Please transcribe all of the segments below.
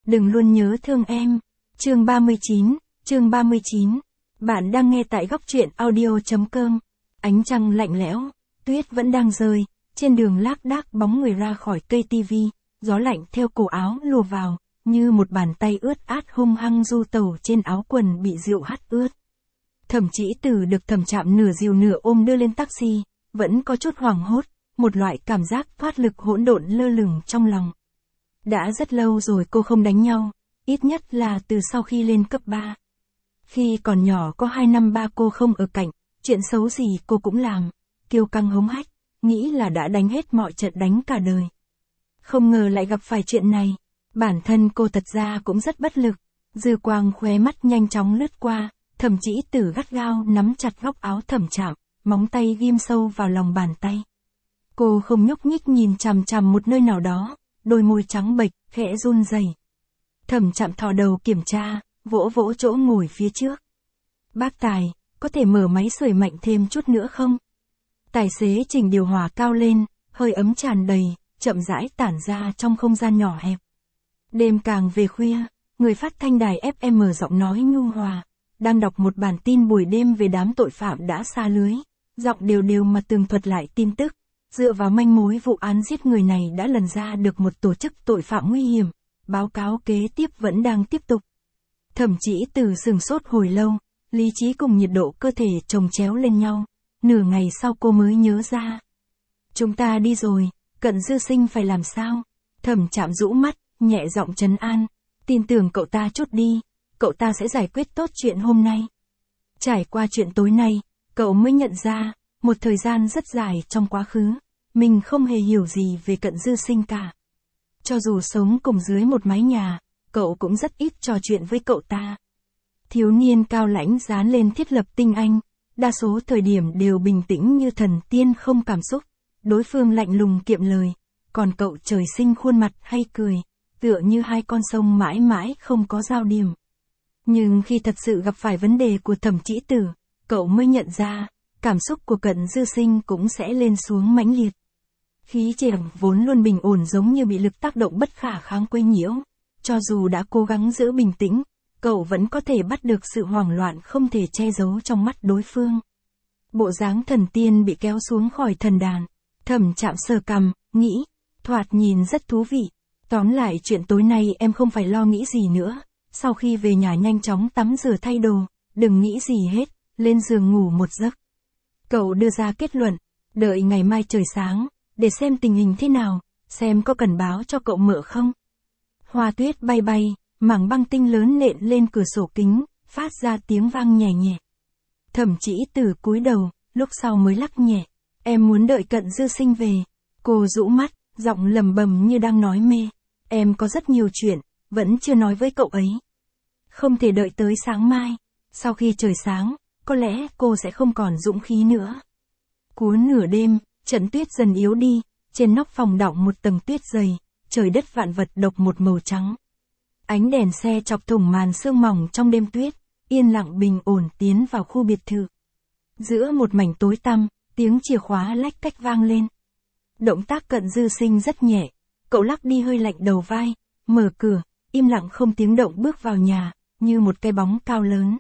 đừng luôn nhớ thương em. Chương 39. Bạn đang nghe tại góc truyện audio.com. Ánh trăng lạnh lẽo, tuyết vẫn đang rơi, trên đường lác đác bóng người ra khỏi cây tivi, gió lạnh theo cổ áo lùa vào, như một bàn tay ướt át hung hăng du tẩu trên áo quần bị rượu hắt ướt. Thẩm Chỉ Tử được Thẩm Trạm nửa dìu nửa ôm đưa lên taxi, vẫn có chút hoảng hốt, một loại cảm giác thoát lực hỗn độn lơ lửng trong lòng. Đã rất lâu rồi cô không đánh nhau, ít nhất là từ sau khi lên cấp 3. Khi còn nhỏ có 2 năm ba cô không ở cạnh, chuyện xấu gì cô cũng làm, kiêu căng hống hách, nghĩ là đã đánh hết mọi trận đánh cả đời. Không ngờ lại gặp phải chuyện này, bản thân cô thật ra cũng rất bất lực, dư quang khóe mắt nhanh chóng lướt qua, Thẩm Chỉ Tử gắt gao nắm chặt góc áo Thẩm Trạm, móng tay ghim sâu vào lòng bàn tay. Cô không nhúc nhích nhìn chằm chằm một nơi nào đó, đôi môi trắng bệch, khẽ run rẩy. Thẩm Trạm thò đầu kiểm tra, vỗ vỗ chỗ ngồi phía trước. Bác Tài, có thể mở máy sưởi mạnh thêm chút nữa không? Tài xế chỉnh điều hòa cao lên, hơi ấm tràn đầy, chậm rãi tản ra trong không gian nhỏ hẹp. Đêm càng về khuya, người phát thanh đài FM giọng nói nhu hòa, đang đọc một bản tin buổi đêm về đám tội phạm đã xa lưới, giọng đều đều mà tường thuật lại tin tức. Dựa vào manh mối vụ án giết người này đã lần ra được một tổ chức tội phạm nguy hiểm, báo cáo kế tiếp vẫn đang tiếp tục. Thẩm Chỉ Tử sửng sốt hồi lâu, lý trí cùng nhiệt độ cơ thể chồng chéo lên nhau, nửa ngày sau cô mới nhớ ra. Chúng ta đi rồi, Cận Dư Sinh phải làm sao? Thẩm Trạm rũ mắt, nhẹ giọng trấn an, tin tưởng cậu ta chút đi, cậu ta sẽ giải quyết tốt chuyện hôm nay. Trải qua chuyện tối nay, cậu mới nhận ra, một thời gian rất dài trong quá khứ, mình không hề hiểu gì về Cận Dư Sinh cả. Cho dù sống cùng dưới một mái nhà, cậu cũng rất ít trò chuyện với cậu ta. Thiếu niên cao lãnh dán lên thiết lập tinh anh, đa số thời điểm đều bình tĩnh như thần tiên không cảm xúc, đối phương lạnh lùng kiệm lời, còn cậu trời sinh khuôn mặt hay cười, tựa như hai con sông mãi mãi không có giao điểm. Nhưng khi thật sự gặp phải vấn đề của Thẩm Chỉ Tử, cậu mới nhận ra, cảm xúc của Cận Dư Sinh cũng sẽ lên xuống mãnh liệt. Khí chàng vốn luôn bình ổn giống như bị lực tác động bất khả kháng quấy nhiễu, cho dù đã cố gắng giữ bình tĩnh, cậu vẫn có thể bắt được sự hoảng loạn không thể che giấu trong mắt đối phương. Bộ dáng thần tiên bị kéo xuống khỏi thần đàn, Thẩm Trạm sờ cằm, nghĩ, thoạt nhìn rất thú vị. Tóm lại chuyện tối nay em không phải lo nghĩ gì nữa, sau khi về nhà nhanh chóng tắm rửa thay đồ, đừng nghĩ gì hết, lên giường ngủ một giấc. Cậu đưa ra kết luận, đợi ngày mai trời sáng, để xem tình hình thế nào, xem có cần báo cho cậu mợ không. Hoa tuyết bay bay, mảng băng tinh lớn nện lên cửa sổ kính, phát ra tiếng vang nhẹ nhẹ. Thẩm Chỉ Tử cúi đầu, lúc sau mới lắc nhẹ, em muốn đợi Cận Dư Sinh về. Cô rũ mắt, giọng lầm bầm như đang nói mê, em có rất nhiều chuyện, vẫn chưa nói với cậu ấy. Không thể đợi tới sáng mai, sau khi trời sáng, có lẽ cô sẽ không còn dũng khí nữa. Cuối nửa đêm, trận tuyết dần yếu đi, trên nóc phòng đọng một tầng tuyết dày, trời đất vạn vật độc một màu trắng. Ánh đèn xe chọc thủng màn sương mỏng trong đêm tuyết, yên lặng bình ổn tiến vào khu biệt thự. Giữa một mảnh tối tăm, tiếng chìa khóa lách cách vang lên. Động tác Cận Dư Sinh rất nhẹ, cậu lắc đi hơi lạnh đầu vai, mở cửa, im lặng không tiếng động bước vào nhà, như một cái bóng cao lớn.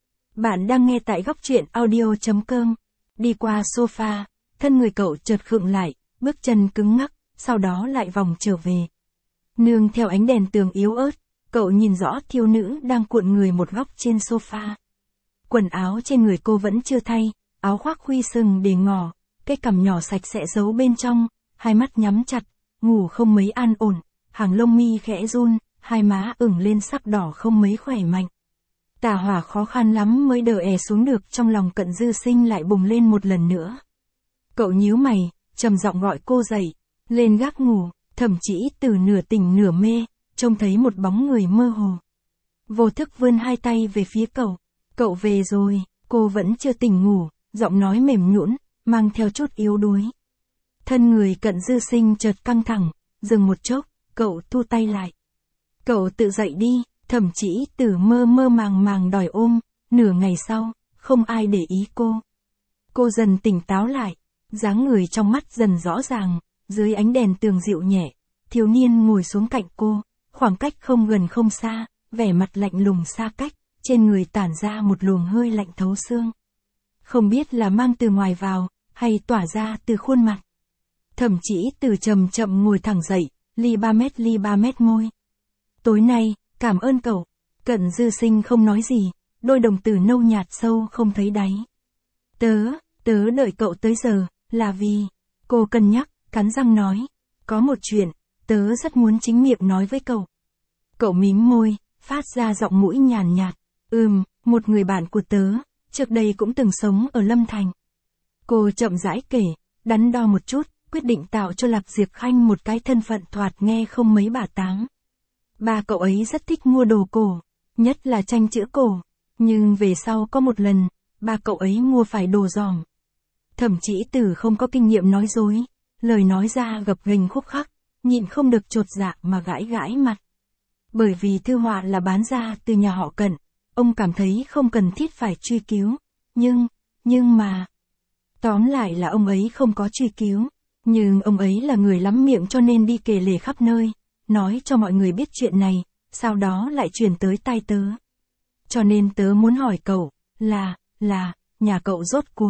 Bạn đang nghe tại góc truyện audio.com. Đi qua sofa, thân người cậu chợt khựng lại, bước chân cứng ngắc, sau đó lại vòng trở về. Nương theo ánh đèn tường yếu ớt, cậu nhìn rõ thiếu nữ đang cuộn người một góc trên sofa. Quần áo trên người cô vẫn chưa thay, áo khoác khuy sừng để ngỏ, cái cằm nhỏ sạch sẽ giấu bên trong, hai mắt nhắm chặt, ngủ không mấy an ổn, hàng lông mi khẽ run, hai má ửng lên sắc đỏ không mấy khỏe mạnh. Tà hỏa khó khăn lắm mới đỡ è xuống được, trong lòng Cận Dư Sinh lại bùng lên một lần nữa. Cậu nhíu mày, trầm giọng gọi cô dậy, lên gác ngủ. Thẩm Chỉ Tử nửa tỉnh nửa mê, trông thấy một bóng người mơ hồ. Vô thức vươn hai tay về phía cậu. Cậu về rồi, cô vẫn chưa tỉnh ngủ, giọng nói mềm nhũn, mang theo chút yếu đuối. Thân người Cận Dư Sinh chợt căng thẳng, dừng một chốc, cậu thu tay lại. Cậu tự dậy đi. Thẩm Chỉ Tử mơ mơ màng màng đòi ôm, nửa ngày sau, không ai để ý cô. Cô dần tỉnh táo lại, dáng người trong mắt dần rõ ràng, dưới ánh đèn tường dịu nhẹ, thiếu niên ngồi xuống cạnh cô, khoảng cách không gần không xa, vẻ mặt lạnh lùng xa cách, trên người tản ra một luồng hơi lạnh thấu xương. Không biết là mang từ ngoài vào, hay tỏa ra từ khuôn mặt. Thẩm Chỉ Từ chậm chậm ngồi thẳng dậy, ly ba mét môi. Tối nay, cảm ơn cậu. Cận Dư Sinh không nói gì, đôi đồng tử nâu nhạt sâu không thấy đáy. Tớ đợi cậu tới giờ, là vì, cô cân nhắc, cắn răng nói, có một chuyện, tớ rất muốn chính miệng nói với cậu. Cậu mím môi, phát ra giọng mũi nhàn nhạt, một người bạn của tớ, trước đây cũng từng sống ở Lâm Thành. Cô chậm rãi kể, đắn đo một chút, quyết định tạo cho Lạc Diệp Khanh một cái thân phận thoạt nghe không mấy bả táng. Ba cậu ấy rất thích mua đồ cổ, nhất là tranh chữ cổ, nhưng về sau có một lần, ba cậu ấy mua phải đồ giỏng. Thẩm Chỉ Từ không có kinh nghiệm nói dối, lời nói ra gập ghềnh khúc khắc, nhịn không được chột dạ mà gãi gãi mặt. Bởi vì thư họa là bán ra từ nhà họ Cận, ông cảm thấy không cần thiết phải truy cứu, nhưng mà... Tóm lại là ông ấy không có truy cứu, nhưng ông ấy là người lắm miệng cho nên đi kể lể khắp nơi, nói cho mọi người biết chuyện này, sau đó lại truyền tới tai tớ. Cho nên tớ muốn hỏi cậu, là, nhà cậu rốt cuộc.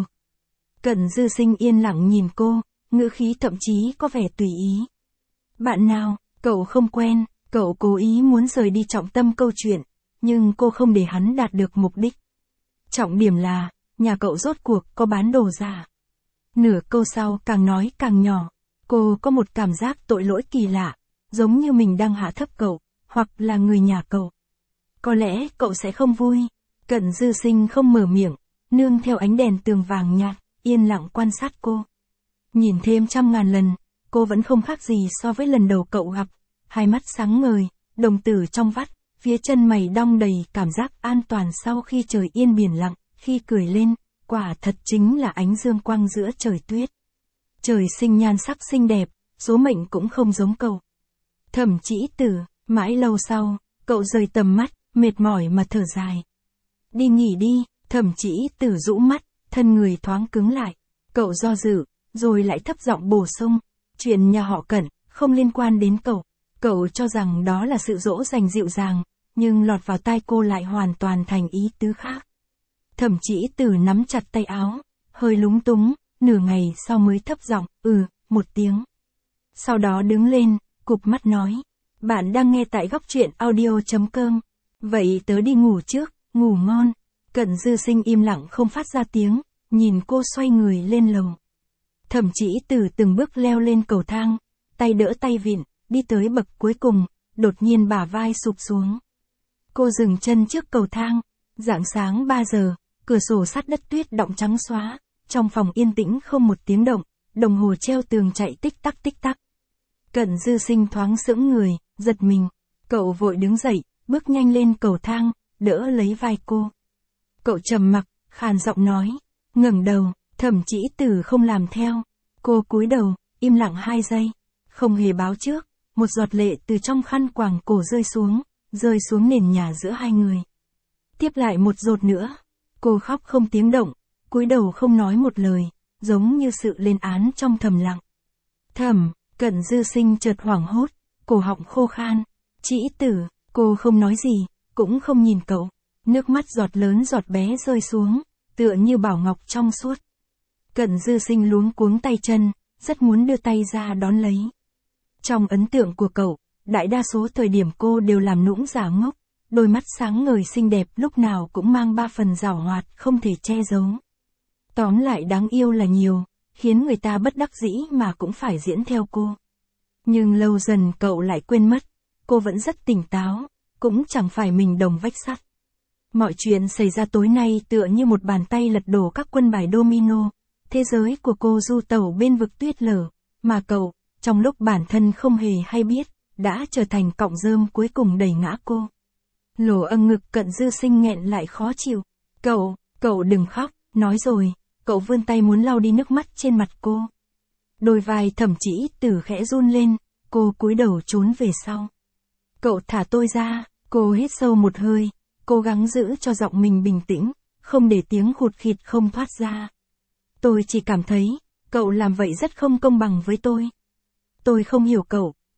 Cận Dư Sinh yên lặng nhìn cô, ngữ khí thậm chí có vẻ tùy ý. Bạn nào, cậu không quen, cậu cố ý muốn rời đi trọng tâm câu chuyện, nhưng cô không để hắn đạt được mục đích. Trọng điểm là, nhà cậu rốt cuộc có bán đồ giả. Nửa câu sau càng nói càng nhỏ, cô có một cảm giác tội lỗi kỳ lạ, giống như mình đang hạ thấp cậu, hoặc là người nhà cậu. Có lẽ cậu sẽ không vui. Cận Dư Sinh không mở miệng, nương theo ánh đèn tường vàng nhạt, yên lặng quan sát cô. Nhìn thêm trăm ngàn lần, cô vẫn không khác gì so với lần đầu cậu gặp, hai mắt sáng ngời, đồng tử trong vắt, phía chân mày đong đầy cảm giác an toàn sau khi trời yên biển lặng, khi cười lên, quả thật chính là ánh dương quang giữa trời tuyết. Trời sinh nhan sắc xinh đẹp, số mệnh cũng không giống cậu. Thẩm Chỉ Từ, mãi lâu sau, cậu rời tầm mắt, mệt mỏi mà thở dài. Đi nghỉ đi, Thẩm Chỉ Từ rũ mắt, thân người thoáng cứng lại. Cậu do dự, rồi lại thấp giọng bổ sung, chuyện nhà họ Cận, không liên quan đến cậu. Cậu cho rằng đó là sự dỗ dành dịu dàng, nhưng lọt vào tai cô lại hoàn toàn thành ý tứ khác. Thẩm Chỉ Từ nắm chặt tay áo, hơi lúng túng, nửa ngày sau mới thấp giọng, một tiếng. Sau đó đứng lên, cụp mắt nói, bạn đang nghe tại góc truyện audio.com. Vậy tớ đi ngủ trước, ngủ ngon. Cận Dư Sinh im lặng không phát ra tiếng, nhìn cô xoay người lên lầu. Thẩm Chỉ Từ từng bước leo lên cầu thang, tay đỡ tay vịn, đi tới bậc cuối cùng, đột nhiên bả vai sụp xuống. Cô dừng chân trước cầu thang, rạng sáng 3 giờ, cửa sổ sắt đất tuyết đọng trắng xóa, trong phòng yên tĩnh không một tiếng động, đồng hồ treo tường chạy tích tắc tích tắc. Cận Dư Sinh thoáng sững người, giật mình, cậu vội đứng dậy, bước nhanh lên cầu thang, đỡ lấy vai cô. Cậu trầm mặc, khàn giọng nói, ngẩng đầu, Thẩm Chỉ Từ không làm theo. Cô cúi đầu, im lặng 2 giây, không hề báo trước, một giọt lệ từ trong khăn quàng cổ rơi xuống nền nhà giữa hai người. Tiếp lại một giọt nữa, cô khóc không tiếng động, cúi đầu không nói một lời, giống như sự lên án trong thầm lặng. Cận Dư Sinh chợt hoảng hốt, cổ họng khô khan. Chỉ Từ, cô không nói gì, cũng không nhìn cậu. Nước mắt giọt lớn giọt bé rơi xuống, tựa như bảo ngọc trong suốt. Cận Dư Sinh luống cuống tay chân, rất muốn đưa tay ra đón lấy. Trong ấn tượng của cậu, đại đa số thời điểm cô đều làm nũng giả ngốc, đôi mắt sáng ngời xinh đẹp lúc nào cũng mang 3 phần giảo hoạt không thể che giấu. Tóm lại đáng yêu là nhiều, khiến người ta bất đắc dĩ mà cũng phải diễn theo cô. Nhưng lâu dần cậu lại quên mất, cô vẫn rất tỉnh táo, cũng chẳng phải mình đồng vách sắt. Mọi chuyện xảy ra tối nay tựa như một bàn tay lật đổ các quân bài domino, thế giới của cô du tẩu bên vực tuyết lở, mà cậu, trong lúc bản thân không hề hay biết, đã trở thành cọng rơm cuối cùng đẩy ngã cô. Lỗ âng ngực Cận Dư Sinh nghẹn lại khó chịu. Cậu đừng khóc, nói rồi, cậu vươn tay muốn lau đi nước mắt trên mặt cô. Đôi vai Thẩm Chỉ Từ khẽ run lên, cô cúi đầu trốn về sau. Cậu thả tôi ra, cô hít sâu một hơi, cố gắng giữ cho giọng mình bình tĩnh, không để tiếng khụt khịt không thoát ra. Tôi chỉ cảm thấy, cậu làm vậy rất không công bằng với tôi. Tôi không hiểu cậu,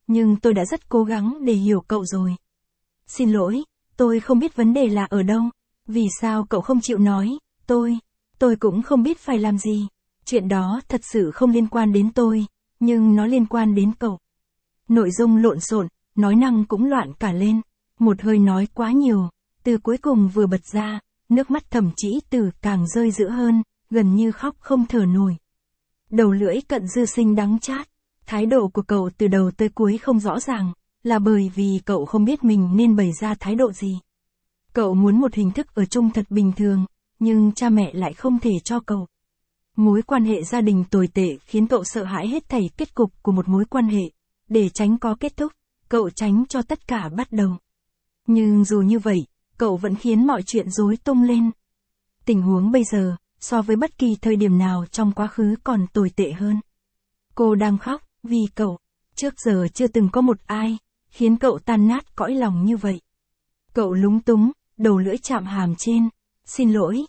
nhưng tôi đã rất cố gắng để hiểu cậu rồi. Xin lỗi, tôi không biết vấn đề là ở đâu. Vì sao cậu không chịu nói, tôi cũng không biết phải làm gì. Chuyện đó thật sự không liên quan đến tôi, nhưng nó liên quan đến cậu. Nội dung lộn xộn, nói năng cũng loạn cả lên. Một hơi nói quá nhiều, từ cuối cùng vừa bật ra, nước mắt Thẩm Chí Tử càng rơi dữ hơn, gần như khóc không thở nổi. Đầu lưỡi Cận Dư Sinh đắng chát. Thái độ của cậu từ đầu tới cuối không rõ ràng, là bởi vì cậu không biết mình nên bày ra thái độ gì. Cậu muốn một hình thức ở chung thật bình thường, nhưng cha mẹ lại không thể cho cậu. Mối quan hệ gia đình tồi tệ khiến cậu sợ hãi hết thảy kết cục của một mối quan hệ. Để tránh có kết thúc, cậu tránh cho tất cả bắt đầu. Nhưng dù như vậy, cậu vẫn khiến mọi chuyện rối tung lên. Tình huống bây giờ, so với bất kỳ thời điểm nào trong quá khứ còn tồi tệ hơn. Cô đang khóc, vì cậu. Trước giờ chưa từng có một ai, khiến cậu tan nát cõi lòng như vậy. Cậu lúng túng, đầu lưỡi chạm hàm trên. Xin lỗi,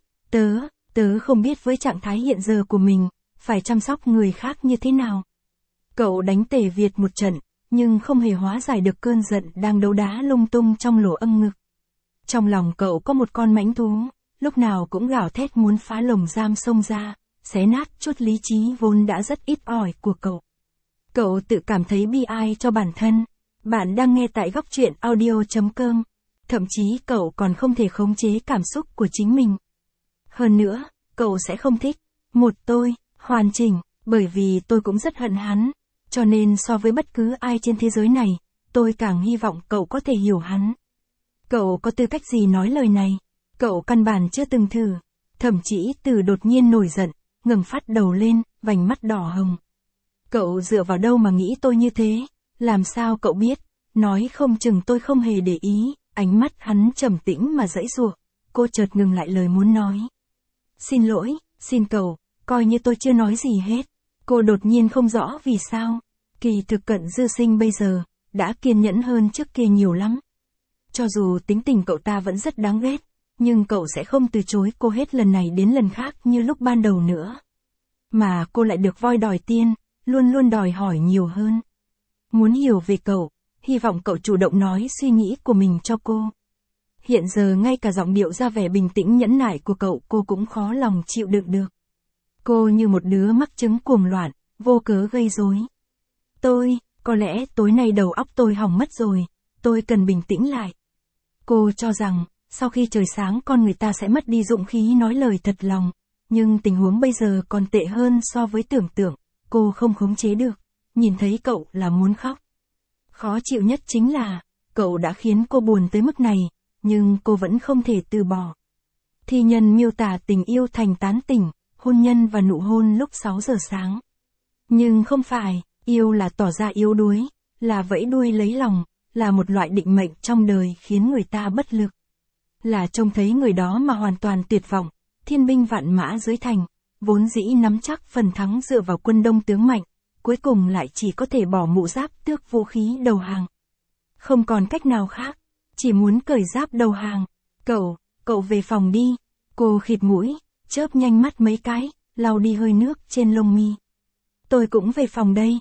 tớ không biết với trạng thái hiện giờ của mình, phải chăm sóc người khác như thế nào. Cậu đánh Tề Việt một trận, nhưng không hề hóa giải được cơn giận đang đấu đá lung tung trong lỗ âm ngực. Trong lòng cậu có một con mãnh thú, lúc nào cũng gào thét muốn phá lồng giam xông ra, xé nát chút lý trí vốn đã rất ít ỏi của cậu. Cậu tự cảm thấy bi ai cho bản thân. Bạn đang nghe tại Góc Truyện Audio.com. Thậm chí cậu còn không thể khống chế cảm xúc của chính mình. Hơn nữa, cậu sẽ không thích một tôi hoàn chỉnh, bởi vì tôi cũng rất hận hắn. Cho nên so với bất cứ ai trên thế giới này, tôi càng hy vọng cậu có thể hiểu hắn. Cậu có tư cách gì nói lời này? Cậu căn bản chưa từng thử. Thẩm Chí Tử đột nhiên nổi giận, ngẩng phát đầu lên, vành mắt đỏ hồng. Cậu dựa vào đâu mà nghĩ tôi như thế? Làm sao cậu biết? Nói không chừng tôi không hề để ý. Ánh mắt hắn trầm tĩnh mà giãy giụa. Cô chợt ngừng lại lời muốn nói. Xin lỗi, xin cậu, coi như tôi chưa nói gì hết. Cô đột nhiên không rõ vì sao. Kỳ thực Cận Dư Sinh bây giờ, đã kiên nhẫn hơn trước kia nhiều lắm. Cho dù tính tình cậu ta vẫn rất đáng ghét, nhưng cậu sẽ không từ chối cô hết lần này đến lần khác như lúc ban đầu nữa. Mà cô lại được voi đòi tiên, luôn luôn đòi hỏi nhiều hơn. Muốn hiểu về cậu, hy vọng cậu chủ động nói suy nghĩ của mình cho cô. Hiện giờ ngay cả giọng điệu ra vẻ bình tĩnh nhẫn nại của cậu cô cũng khó lòng chịu đựng được. Cô như một đứa mắc chứng cuồng loạn, vô cớ gây rối. Có lẽ tối nay đầu óc tôi hỏng mất rồi, tôi cần bình tĩnh lại. Cô cho rằng, sau khi trời sáng con người ta sẽ mất đi dũng khí nói lời thật lòng, nhưng tình huống bây giờ còn tệ hơn so với tưởng tượng, cô không khống chế được, nhìn thấy cậu là muốn khóc. Khó chịu nhất chính là, cậu đã khiến cô buồn tới mức này, nhưng cô vẫn không thể từ bỏ. Thi nhân miêu tả tình yêu thành tán tỉnh, hôn nhân và nụ hôn lúc 6 giờ sáng. Nhưng không phải, yêu là tỏ ra yếu đuối, là vẫy đuôi lấy lòng, là một loại định mệnh trong đời khiến người ta bất lực. Là trông thấy người đó mà hoàn toàn tuyệt vọng, thiên binh vạn mã dưới thành, vốn dĩ nắm chắc phần thắng dựa vào quân đông tướng mạnh, cuối cùng lại chỉ có thể bỏ mũ giáp tước vũ khí đầu hàng. Không còn cách nào khác, chỉ muốn cởi giáp đầu hàng. Cậu về phòng đi. Cô khịt mũi, chớp nhanh mắt mấy cái, lau đi hơi nước trên lông mi. Tôi cũng về phòng đây,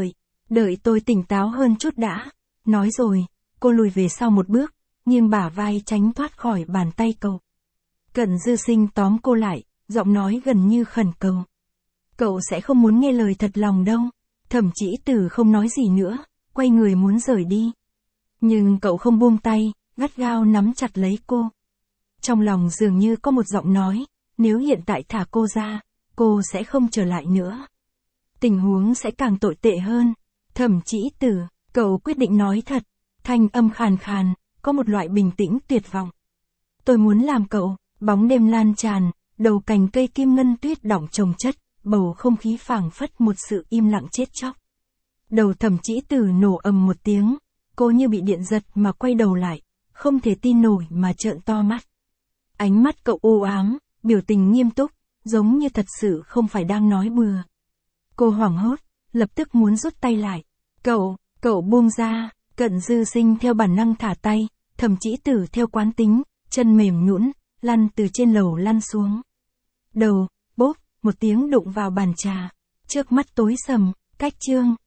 đợi tôi tỉnh táo hơn chút đã. Nói rồi, cô lùi về sau một bước, nghiêng bả vai tránh thoát khỏi bàn tay cậu. Cận Dư Sinh tóm cô lại, giọng nói gần như khẩn cầu. Cậu sẽ không muốn nghe lời thật lòng đâu. Thẩm Chí Tử không nói gì nữa, quay người muốn rời đi. Nhưng cậu không buông tay, gắt gao nắm chặt lấy cô. Trong lòng dường như có một giọng nói, nếu hiện tại thả cô ra, cô sẽ không trở lại nữa. Tình huống sẽ càng tồi tệ hơn. Thẩm Chí Tử, cậu quyết định nói thật. Thanh âm khàn khàn, có một loại bình tĩnh tuyệt vọng. Tôi muốn làm cậu. Bóng đêm lan tràn, đầu cành cây kim ngân tuyết đọng chồng chất, bầu không khí phảng phất một sự im lặng chết chóc. Đầu Thẩm Chí Tử nổ ầm một tiếng, cô như bị điện giật mà quay đầu lại, không thể tin nổi mà trợn to mắt. Ánh mắt cậu u ám, biểu tình nghiêm túc, giống như thật sự không phải đang nói bừa. Cô hoảng hốt, lập tức muốn rút tay lại. Cậu buông ra. Cận Dư Sinh theo bản năng thả tay, Thẩm Chí Tử theo quán tính, chân mềm nhũn, lăn từ trên lầu lăn xuống. Đầu, bốp, một tiếng đụng vào bàn trà. Trước mắt tối sầm, cách chương.